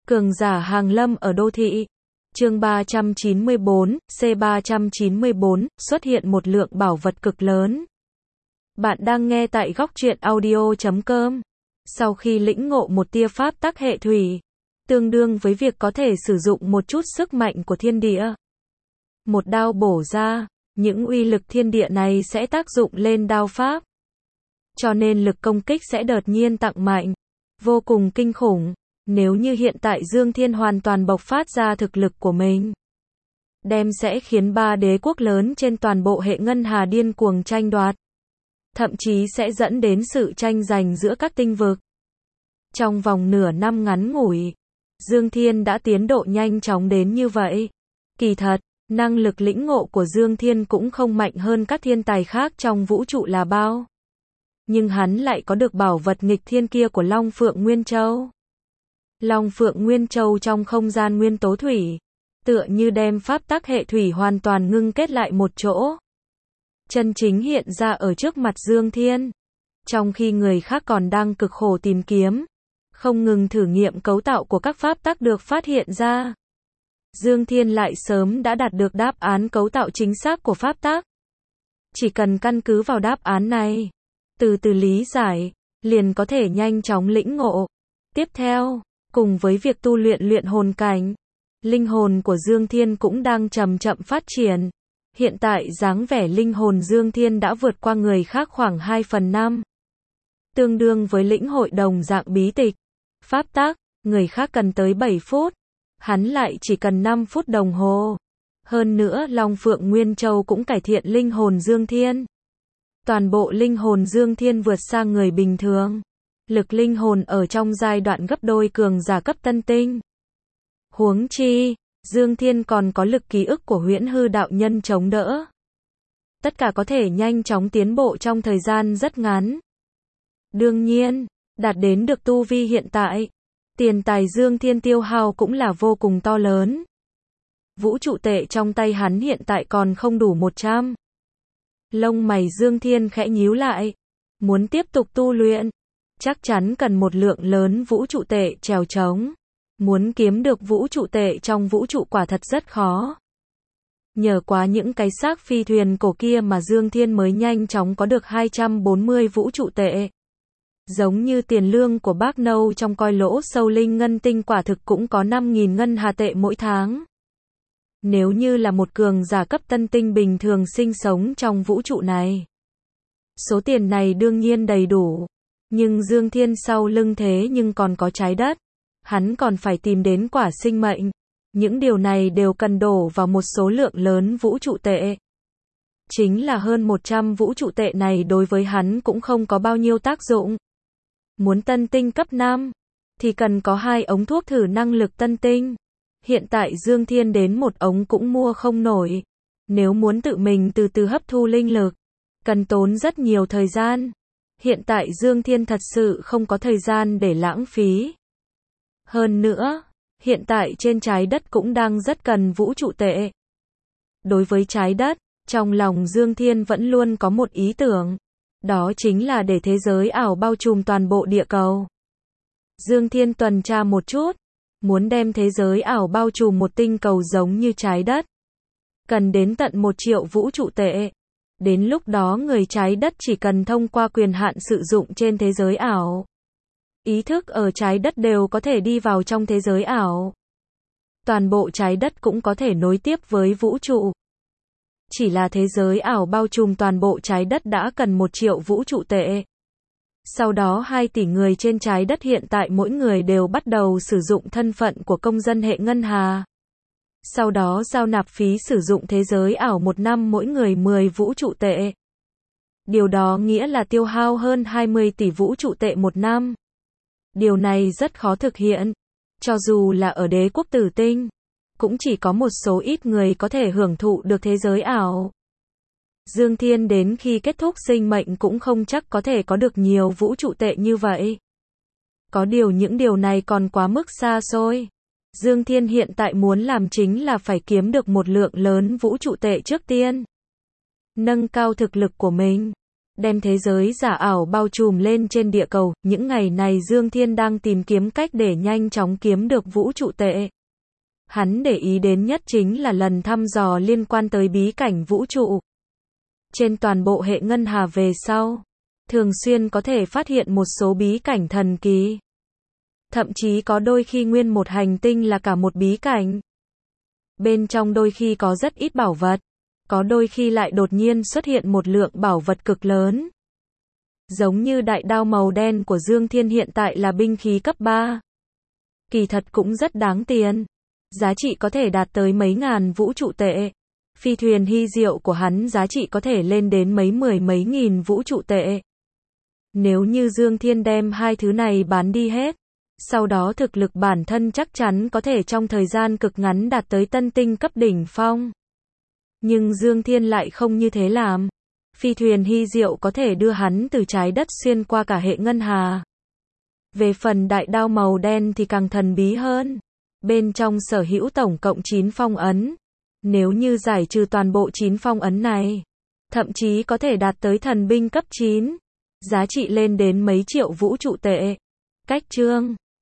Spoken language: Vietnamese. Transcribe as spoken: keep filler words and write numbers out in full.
Cường giả hàng lâm ở đô thị. Chương ba trăm chín mươi bốn, C ba trăm chín mươi bốn, xuất hiện một lượng bảo vật cực lớn. Bạn đang nghe tại góc truyện audio chấm com. Sau khi lĩnh ngộ một tia pháp tắc hệ thủy, tương đương với việc có thể sử dụng một chút sức mạnh của thiên địa. Một đao bổ ra, những uy lực thiên địa này sẽ tác dụng lên đao pháp. Cho nên lực công kích sẽ đột nhiên tăng mạnh, vô cùng kinh khủng. Nếu như hiện tại Dương Thiên hoàn toàn bộc phát ra thực lực của mình, đem sẽ khiến ba đế quốc lớn trên toàn bộ hệ ngân hà điên cuồng tranh đoạt. Thậm chí sẽ dẫn đến sự tranh giành giữa các tinh vực. Trong vòng nửa năm ngắn ngủi, Dương Thiên đã tiến độ nhanh chóng đến như vậy. Kỳ thật, năng lực lĩnh ngộ của Dương Thiên cũng không mạnh hơn các thiên tài khác trong vũ trụ là bao. Nhưng hắn lại có được bảo vật nghịch thiên kia của Long Phượng Nguyên Châu. Long Phượng Nguyên Châu trong không gian nguyên tố thủy, tựa như đem pháp tắc hệ thủy hoàn toàn ngưng kết lại một chỗ. Chân chính hiện ra ở trước mặt Dương Thiên. Trong khi người khác còn đang cực khổ tìm kiếm, không ngừng thử nghiệm cấu tạo của các pháp tắc được phát hiện ra, Dương Thiên lại sớm đã đạt được đáp án cấu tạo chính xác của pháp tắc. Chỉ cần căn cứ vào đáp án này, từ từ lý giải, liền có thể nhanh chóng lĩnh ngộ. Tiếp theo, cùng với việc tu luyện luyện hồn cảnh, linh hồn của Dương Thiên cũng đang chậm chậm phát triển. Hiện tại dáng vẻ linh hồn Dương Thiên đã vượt qua người khác khoảng hai phần năm. Tương đương với lĩnh hội đồng dạng bí tịch, pháp tắc, người khác cần tới bảy phút, hắn lại chỉ cần năm phút đồng hồ. Hơn nữa Long Phượng Nguyên Châu cũng cải thiện linh hồn Dương Thiên. Toàn bộ linh hồn Dương Thiên vượt xa người bình thường. Lực linh hồn ở trong giai đoạn gấp đôi cường giả cấp tân tinh. Huống chi, Dương Thiên còn có lực ký ức của Huyễn Hư đạo nhân chống đỡ. Tất cả có thể nhanh chóng tiến bộ trong thời gian rất ngắn. Đương nhiên, đạt đến được tu vi hiện tại, tiền tài Dương Thiên tiêu hao cũng là vô cùng to lớn. Vũ trụ tệ trong tay hắn hiện tại còn không đủ một trăm. Lông mày Dương Thiên khẽ nhíu lại. Muốn tiếp tục tu luyện, chắc chắn cần một lượng lớn vũ trụ tệ trèo trống. Muốn kiếm được vũ trụ tệ trong vũ trụ quả thật rất khó. Nhờ quá những cái xác phi thuyền cổ kia mà Dương Thiên mới nhanh chóng có được hai trăm bốn mươi vũ trụ tệ. Giống như tiền lương của bác Nâu trong coi lỗ sâu linh ngân tinh quả thực cũng có năm nghìn ngân hà tệ mỗi tháng. Nếu như là một cường giả cấp tân tinh bình thường sinh sống trong vũ trụ này, số tiền này đương nhiên đầy đủ. Nhưng Dương Thiên sau lưng thế nhưng còn có trái đất. Hắn còn phải tìm đến quả sinh mệnh. Những điều này đều cần đổ vào một số lượng lớn vũ trụ tệ. Chính là hơn một trăm vũ trụ tệ này đối với hắn cũng không có bao nhiêu tác dụng. Muốn tân tinh cấp năm, thì cần có hai ống thuốc thử năng lực tân tinh. Hiện tại Dương Thiên đến một ống cũng mua không nổi. Nếu muốn tự mình từ từ hấp thu linh lực, cần tốn rất nhiều thời gian. Hiện tại Dương Thiên thật sự không có thời gian để lãng phí. Hơn nữa, hiện tại trên trái đất cũng đang rất cần vũ trụ tệ. Đối với trái đất, trong lòng Dương Thiên vẫn luôn có một ý tưởng. Đó chính là để thế giới ảo bao trùm toàn bộ địa cầu. Dương Thiên tuần tra một chút, muốn đem thế giới ảo bao trùm một tinh cầu giống như trái đất. Cần đến tận một triệu vũ trụ tệ. Đến lúc đó người trái đất chỉ cần thông qua quyền hạn sử dụng trên thế giới ảo. Ý thức ở trái đất đều có thể đi vào trong thế giới ảo. Toàn bộ trái đất cũng có thể nối tiếp với vũ trụ. Chỉ là thế giới ảo bao trùm toàn bộ trái đất đã cần một triệu vũ trụ tệ. Sau đó hai tỷ người trên trái đất hiện tại mỗi người đều bắt đầu sử dụng thân phận của công dân hệ ngân hà. Sau đó giao nạp phí sử dụng thế giới ảo một năm mỗi người mười vũ trụ tệ. Điều đó nghĩa là tiêu hao hơn hai mươi tỷ vũ trụ tệ một năm. Điều này rất khó thực hiện. Cho dù là ở đế quốc tử tinh, cũng chỉ có một số ít người có thể hưởng thụ được thế giới ảo. Dương Thiên đến khi kết thúc sinh mệnh cũng không chắc có thể có được nhiều vũ trụ tệ như vậy. Có điều những điều này còn quá mức xa xôi. Dương Thiên hiện tại muốn làm chính là phải kiếm được một lượng lớn vũ trụ tệ trước tiên. Nâng cao thực lực của mình. đem thế giới giả ảo bao trùm lên trên địa cầu. Những ngày này Dương Thiên đang tìm kiếm cách để nhanh chóng kiếm được vũ trụ tệ. Hắn để ý đến nhất chính là lần thăm dò liên quan tới bí cảnh vũ trụ. Trên toàn bộ hệ ngân hà về sau, thường xuyên có thể phát hiện một số bí cảnh thần kỳ. Thậm chí có đôi khi nguyên một hành tinh là cả một bí cảnh. Bên trong đôi khi có rất ít bảo vật, có đôi khi lại đột nhiên xuất hiện một lượng bảo vật cực lớn. Giống như đại đao màu đen của Dương Thiên hiện tại là binh khí cấp ba. Kỳ thật cũng rất đáng tiền. Giá trị có thể đạt tới mấy ngàn vũ trụ tệ. Phi thuyền hy diệu của hắn giá trị có thể lên đến mấy mười mấy nghìn vũ trụ tệ. Nếu như Dương Thiên đem hai thứ này bán đi hết, sau đó thực lực bản thân chắc chắn có thể trong thời gian cực ngắn đạt tới tân tinh cấp đỉnh phong. Nhưng Dương Thiên lại không như thế làm. Phi thuyền hy diệu có thể đưa hắn từ trái đất xuyên qua cả hệ ngân hà. Về phần đại đao màu đen thì càng thần bí hơn. Bên trong sở hữu tổng cộng chín phong ấn. Nếu như giải trừ toàn bộ chín phong ấn này, thậm chí có thể đạt tới thần binh cấp chín. Giá trị lên đến mấy triệu vũ trụ tệ. Cách chương